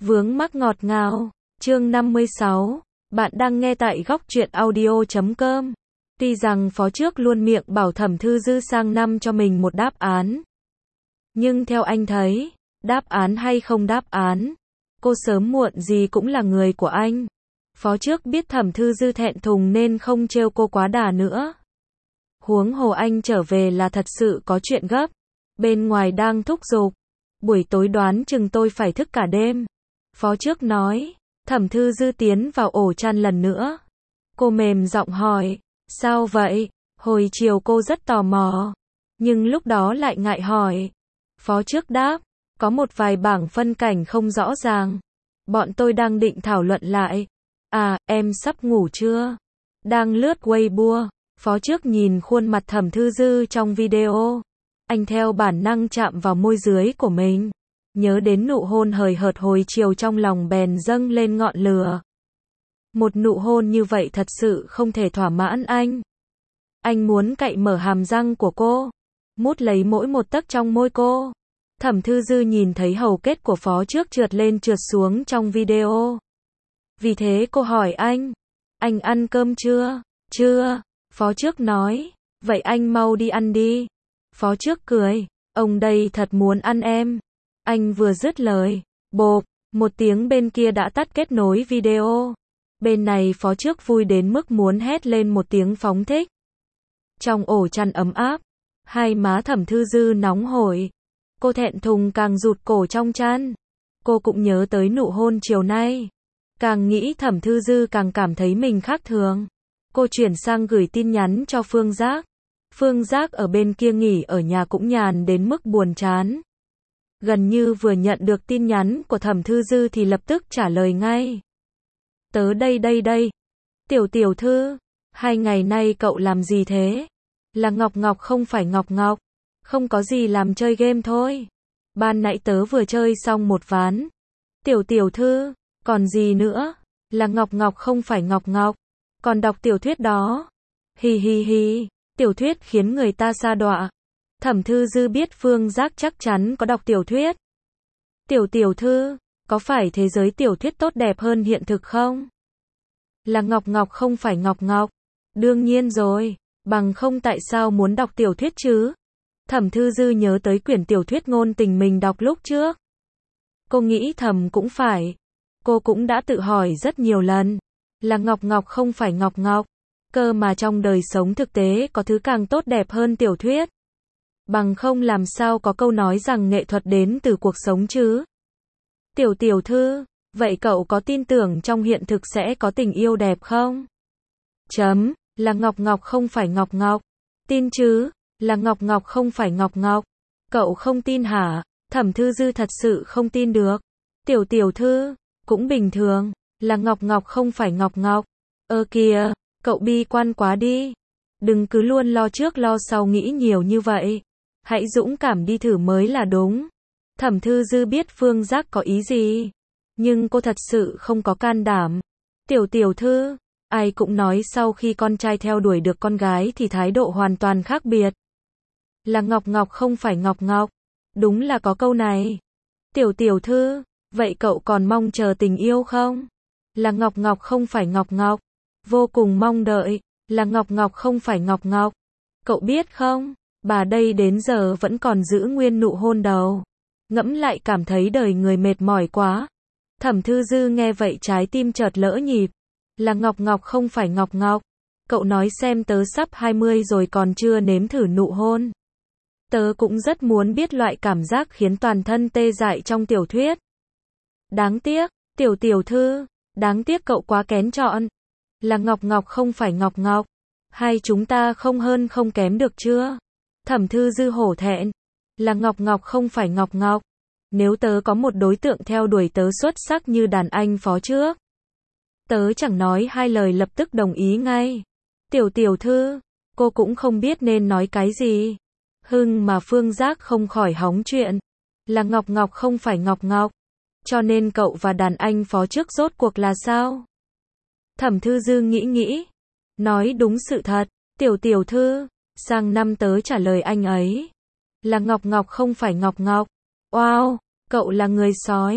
Vướng mắc ngọt ngào. Chương 56. Bạn đang nghe tại góc truyện audio.com. Tuy rằng phó trước luôn miệng bảo Thẩm Thư Dư sang năm cho mình một đáp án. Nhưng theo anh thấy, đáp án hay không đáp án, cô sớm muộn gì cũng là người của anh. Phó trước biết Thẩm Thư Dư thẹn thùng nên không trêu cô quá đà nữa. Huống hồ anh trở về là thật sự có chuyện gấp. Bên ngoài đang thúc giục. Buổi tối đoán chừng tôi phải thức cả đêm. Phó trước nói. Thẩm Thư Dư tiến vào ổ chăn lần nữa. Cô mềm giọng hỏi. Sao vậy? Hồi chiều cô rất tò mò. Nhưng lúc đó lại ngại hỏi. Phó trước đáp. Có một vài bảng phân cảnh không rõ ràng. Bọn tôi đang định thảo luận lại. À, em sắp ngủ chưa? Đang lướt Weibo. Phó trước nhìn khuôn mặt Thẩm Thư Dư trong video. Anh theo bản năng chạm vào môi dưới của mình. Nhớ đến nụ hôn hời hợt hồi chiều trong lòng bèn dâng lên ngọn lửa. Một nụ hôn như vậy thật sự không thể thỏa mãn anh. Anh muốn cạy mở hàm răng của cô. Mút lấy mỗi một tấc trong môi cô. Thẩm Thư Dư nhìn thấy hầu kết của phó trước trượt lên trượt xuống trong video. Vì thế cô hỏi anh ăn cơm chưa? Chưa. Phó trước nói. Vậy anh mau đi ăn đi. Phó trước cười. Ông đây thật muốn ăn em. Anh vừa dứt lời. Bộp. Một tiếng bên kia đã tắt kết nối video. Bên này phó trước vui đến mức muốn hét lên một tiếng phóng thích. Trong ổ chăn ấm áp. Hai má Thẩm Thư Dư nóng hổi. Cô thẹn thùng càng rụt cổ trong chăn. Cô cũng nhớ tới nụ hôn chiều nay. Càng nghĩ Thẩm Thư Dư càng cảm thấy mình khác thường. Cô chuyển sang gửi tin nhắn cho Phương Giác. Phương Giác ở bên kia nghỉ ở nhà cũng nhàn đến mức buồn chán. Gần như vừa nhận được tin nhắn của Thẩm Thư Dư thì lập tức trả lời ngay. Tớ đây. Tiểu thư, 2 ngày nay cậu làm gì thế? Là Ngọc không phải Ngọc. Không có gì, làm chơi game thôi. Ban nãy tớ vừa chơi xong một ván. Tiểu thư, còn gì nữa? Là Ngọc không phải Ngọc. Còn đọc tiểu thuyết đó. Hi. Tiểu thuyết khiến người ta sa đọa. Thẩm Thư Dư biết Phương Giác chắc chắn có đọc tiểu thuyết. Tiểu thư, có phải thế giới tiểu thuyết tốt đẹp hơn hiện thực không? Là Ngọc không phải Ngọc. Đương nhiên rồi, bằng không tại sao muốn đọc tiểu thuyết chứ? Thẩm Thư Dư nhớ tới quyển tiểu thuyết ngôn tình mình đọc lúc trước. Cô nghĩ thầm cũng phải. Cô cũng đã tự hỏi rất nhiều lần. Là Ngọc không phải Ngọc. Cơ mà trong đời sống thực tế có thứ càng tốt đẹp hơn tiểu thuyết. Bằng không làm sao có câu nói rằng nghệ thuật đến từ cuộc sống chứ? Tiểu thư, vậy cậu có tin tưởng trong hiện thực sẽ có tình yêu đẹp không? Là Ngọc không phải Ngọc. Tin chứ, là Ngọc không phải Ngọc. Cậu không tin hả? Thẩm Thư Dư thật sự không tin được. Tiểu thư, cũng bình thường, là Ngọc không phải Ngọc. Kìa, cậu bi quan quá đi. Đừng cứ luôn lo trước lo sau nghĩ nhiều như vậy. Hãy dũng cảm đi thử mới là đúng. Thẩm Thư Dư biết Phương Giác có ý gì. Nhưng cô thật sự không có can đảm. Tiểu thư, ai cũng nói sau khi con trai theo đuổi được con gái thì thái độ hoàn toàn khác biệt. Là Ngọc không phải Ngọc. Đúng là có câu này. Tiểu thư, vậy cậu còn mong chờ tình yêu không? Là Ngọc không phải Ngọc. Vô cùng mong đợi. Là Ngọc không phải Ngọc. Cậu biết không, bà đây đến giờ vẫn còn giữ nguyên nụ hôn đầu. Ngẫm lại cảm thấy đời người mệt mỏi quá. Thẩm Thư Dư nghe vậy trái tim chợt lỡ nhịp. Là Ngọc không phải Ngọc. Cậu nói xem, tớ sắp 20 rồi còn chưa nếm thử nụ hôn. Tớ cũng rất muốn biết loại cảm giác khiến toàn thân tê dại trong tiểu thuyết. Đáng tiếc, tiểu thư, đáng tiếc cậu quá kén chọn. Là Ngọc không phải Ngọc. Hai chúng ta không hơn không kém được chưa? Thẩm Thư Dư hổ thẹn. Là Ngọc không phải Ngọc. Nếu tớ có một đối tượng theo đuổi tớ xuất sắc như đàn anh phó trước, tớ chẳng nói hai lời lập tức đồng ý ngay. Tiểu thư, cô cũng không biết nên nói cái gì. Mà Phương Giác không khỏi hóng chuyện. Là Ngọc không phải Ngọc. Cho nên cậu và đàn anh phó trước rốt cuộc là sao? Thẩm Thư Dư nghĩ. Nói đúng sự thật. Tiểu thư, sang năm tớ trả lời anh ấy. Là Ngọc không phải Ngọc. Wow, cậu là người sói.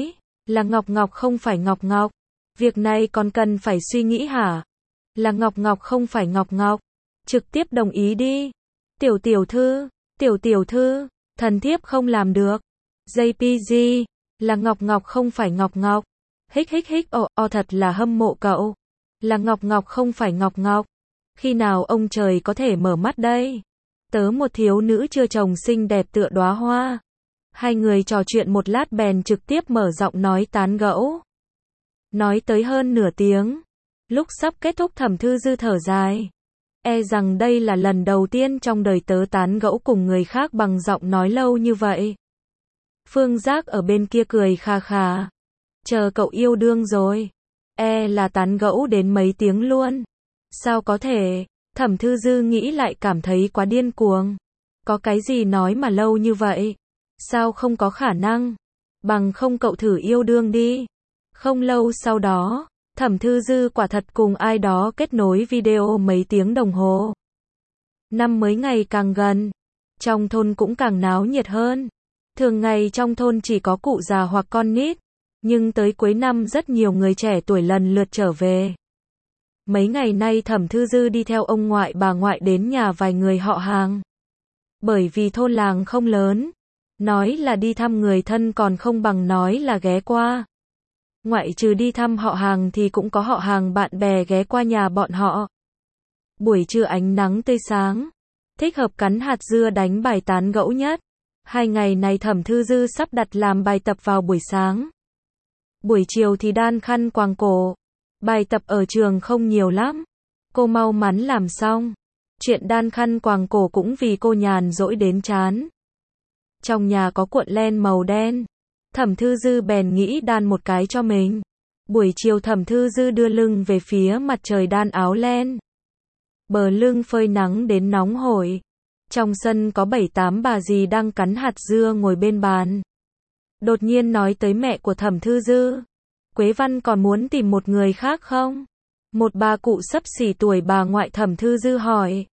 Là Ngọc Ngọc không phải Ngọc Ngọc. Việc này còn cần phải suy nghĩ hả? Là Ngọc Ngọc không phải Ngọc Ngọc. Trực tiếp đồng ý đi. Tiểu tiểu thư, thần thiếp không làm được. JPG, là Ngọc Ngọc không phải Ngọc Ngọc. Hích thật là hâm mộ cậu. Là Ngọc Ngọc không phải Ngọc Ngọc. Khi nào ông trời có thể mở mắt đây? Tớ một thiếu nữ chưa chồng xinh đẹp tựa đóa hoa. Hai người trò chuyện một lát bèn trực tiếp mở giọng nói tán gẫu. Nói tới hơn nửa tiếng. Lúc sắp kết thúc Thẩm Thư Dư thở dài. E rằng đây là lần đầu tiên trong đời tớ tán gẫu cùng người khác bằng giọng nói lâu như vậy. Phương Giác ở bên kia cười khà khà. Chờ cậu yêu đương rồi. E là tán gẫu đến mấy tiếng luôn. Sao có thể? Thẩm Thư Dư nghĩ lại cảm thấy quá điên cuồng. Có cái gì nói mà lâu như vậy? Sao không có khả năng? Bằng không cậu thử yêu đương đi. Không lâu sau đó, Thẩm Thư Dư quả thật cùng ai đó kết nối video mấy tiếng đồng hồ. Năm mới ngày càng gần, trong thôn cũng càng náo nhiệt hơn. Thường ngày trong thôn chỉ có cụ già hoặc con nít, nhưng tới cuối năm rất nhiều người trẻ tuổi lần lượt trở về. Mấy ngày nay Thẩm Thư Dư đi theo ông ngoại bà ngoại đến nhà vài người họ hàng. Bởi vì thôn làng không lớn, nói là đi thăm người thân còn không bằng nói là ghé qua. Ngoại trừ đi thăm họ hàng thì cũng có họ hàng bạn bè ghé qua nhà bọn họ. Buổi trưa ánh nắng tươi sáng, thích hợp cắn hạt dưa đánh bài tán gẫu nhất. Hai ngày này Thẩm Thư Dư sắp đặt làm bài tập vào buổi sáng. Buổi chiều thì đan khăn quàng cổ. Bài tập ở trường không nhiều lắm. Cô mau mắn làm xong. Chuyện đan khăn quàng cổ cũng vì cô nhàn rỗi đến chán. Trong nhà có cuộn len màu đen. Thẩm Thư Dư bèn nghĩ đan một cái cho mình. Buổi chiều Thẩm Thư Dư đưa lưng về phía mặt trời đan áo len. Bờ lưng phơi nắng đến nóng hổi. Trong sân có 7-8 bà dì đang cắn hạt dưa ngồi bên bàn. Đột nhiên nói tới mẹ của Thẩm Thư Dư. Quế Văn còn muốn tìm một người khác không? Một bà cụ xấp xỉ tuổi bà ngoại Thẩm Thư Dư hỏi.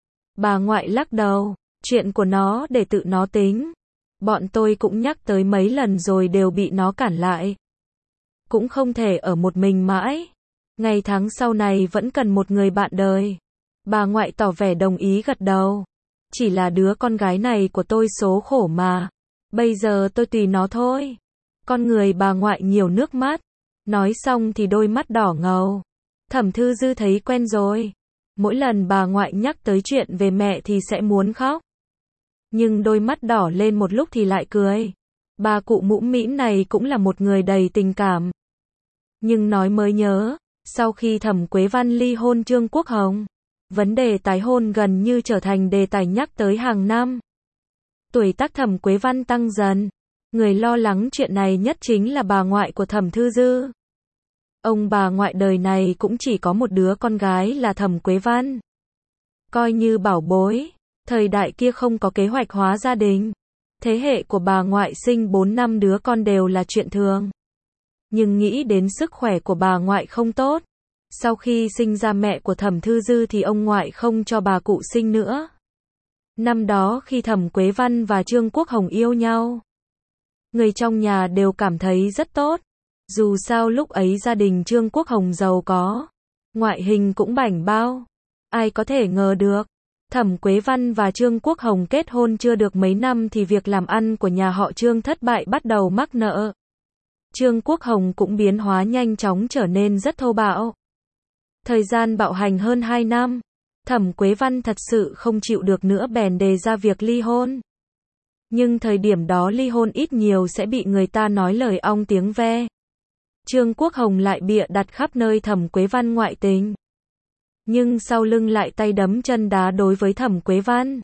Bà ngoại lắc đầu, chuyện của nó để tự nó tính. Bọn tôi cũng nhắc tới mấy lần rồi đều bị nó cản lại. Cũng không thể ở một mình mãi. Ngày tháng sau này vẫn cần một người bạn đời. Bà ngoại tỏ vẻ đồng ý gật đầu. Chỉ là đứa con gái này của tôi số khổ mà. Bây giờ tôi tùy nó thôi. Con người bà ngoại nhiều nước mắt. Nói xong thì đôi mắt đỏ ngầu. Thẩm Thư Dư thấy quen rồi. Mỗi lần bà ngoại nhắc tới chuyện về mẹ thì sẽ muốn khóc. Nhưng đôi mắt đỏ lên một lúc thì lại cười. Bà cụ mũm mĩm này cũng là một người đầy tình cảm. Nhưng nói mới nhớ, sau khi Thẩm Quế Văn ly hôn Trương Quốc Hồng, vấn đề tái hôn gần như trở thành đề tài nhắc tới hàng năm. Tuổi tác Thẩm Quế Văn tăng dần. Người lo lắng chuyện này nhất chính là bà ngoại của Thẩm Thư Dư. Ông bà ngoại đời này cũng chỉ có một đứa con gái là Thẩm Quế Văn. Coi như bảo bối. Thời đại kia không có kế hoạch hóa gia đình. Thế hệ của bà ngoại sinh 4-5 đứa con đều là chuyện thường. Nhưng nghĩ đến sức khỏe của bà ngoại không tốt. Sau khi sinh ra mẹ của Thẩm Thư Dư thì ông ngoại không cho bà cụ sinh nữa. Năm đó khi Thẩm Quế Văn và Trương Quốc Hồng yêu nhau, người trong nhà đều cảm thấy rất tốt. Dù sao lúc ấy gia đình Trương Quốc Hồng giàu có, ngoại hình cũng bảnh bao. Ai có thể ngờ được, Thẩm Quế Văn và Trương Quốc Hồng kết hôn chưa được mấy năm thì việc làm ăn của nhà họ Trương thất bại bắt đầu mắc nợ. Trương Quốc Hồng cũng biến hóa nhanh chóng trở nên rất thô bạo. Thời gian bạo hành hơn 2 năm, Thẩm Quế Văn thật sự không chịu được nữa bèn đề ra việc ly hôn. Nhưng thời điểm đó ly hôn ít nhiều sẽ bị người ta nói lời ong tiếng ve. Trương Quốc Hồng lại bịa đặt khắp nơi Thẩm Quế Văn ngoại tình. Nhưng sau lưng lại tay đấm chân đá đối với Thẩm Quế Văn.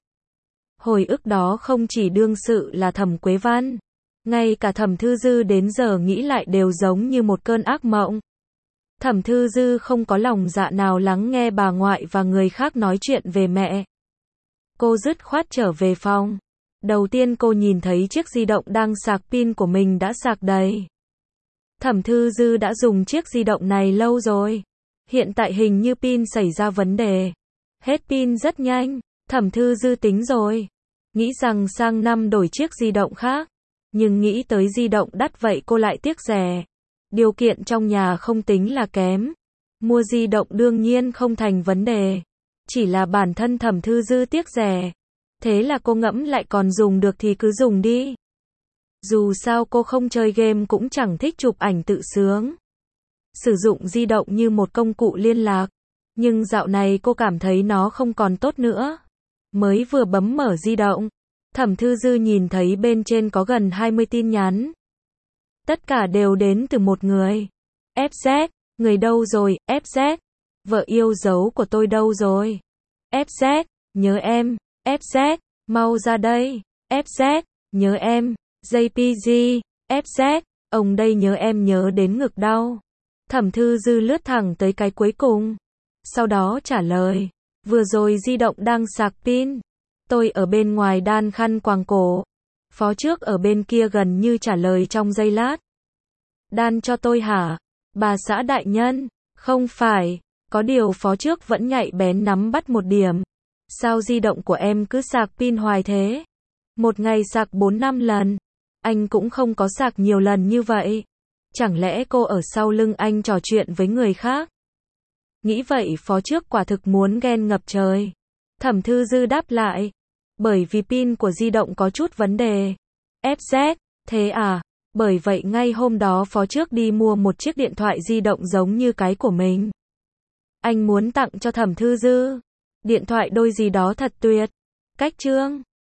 Hồi ức đó không chỉ đương sự là Thẩm Quế Văn, ngay cả Thẩm Thư Dư đến giờ nghĩ lại đều giống như một cơn ác mộng. Thẩm Thư Dư không có lòng dạ nào lắng nghe bà ngoại và người khác nói chuyện về mẹ. Cô dứt khoát trở về phòng. Đầu tiên cô nhìn thấy chiếc di động đang sạc pin của mình đã sạc đầy. Thẩm Thư Dư đã dùng chiếc di động này lâu rồi. Hiện tại hình như pin xảy ra vấn đề. Hết pin rất nhanh. Thẩm Thư Dư tính rồi. Nghĩ rằng sang năm đổi chiếc di động khác. Nhưng nghĩ tới di động đắt vậy cô lại tiếc rẻ. Điều kiện trong nhà không tính là kém. Mua di động đương nhiên không thành vấn đề. Chỉ là bản thân Thẩm Thư Dư tiếc rẻ. Thế là cô ngẫm lại còn dùng được thì cứ dùng đi. Dù sao cô không chơi game cũng chẳng thích chụp ảnh tự sướng. Sử dụng di động như một công cụ liên lạc. Nhưng dạo này cô cảm thấy nó không còn tốt nữa. Mới vừa bấm mở di động, Thẩm Thư Dư nhìn thấy bên trên có gần 20 tin nhắn. Tất cả đều đến từ một người. FZ, người đâu rồi, FZ? Vợ yêu dấu của tôi đâu rồi? FZ, nhớ em, FZ, mau ra đây, FZ, nhớ em, JPG, FZ, ông đây nhớ em nhớ đến ngực đau. Thẩm Thư Dư lướt thẳng tới cái cuối cùng. Sau đó trả lời, vừa rồi di động đang sạc pin. Tôi ở bên ngoài đan khăn quàng cổ. Phó trước ở bên kia gần như trả lời trong giây lát. Đan cho tôi hả? Bà xã đại nhân, không phải, có điều phó trước vẫn nhạy bén nắm bắt một điểm. Sao di động của em cứ sạc pin hoài thế? Một ngày sạc 4-5 lần. Anh cũng không có sạc nhiều lần như vậy. Chẳng lẽ cô ở sau lưng anh trò chuyện với người khác? Nghĩ vậy phó trước quả thực muốn ghen ngập trời. Thẩm Thư Dư đáp lại. Bởi vì pin của di động có chút vấn đề. FZ, thế à? Bởi vậy ngay hôm đó phó trước đi mua một chiếc điện thoại di động giống như cái của mình. Anh muốn tặng cho Thẩm Thư Dư. Điện thoại đôi gì đó thật tuyệt. Cách trương.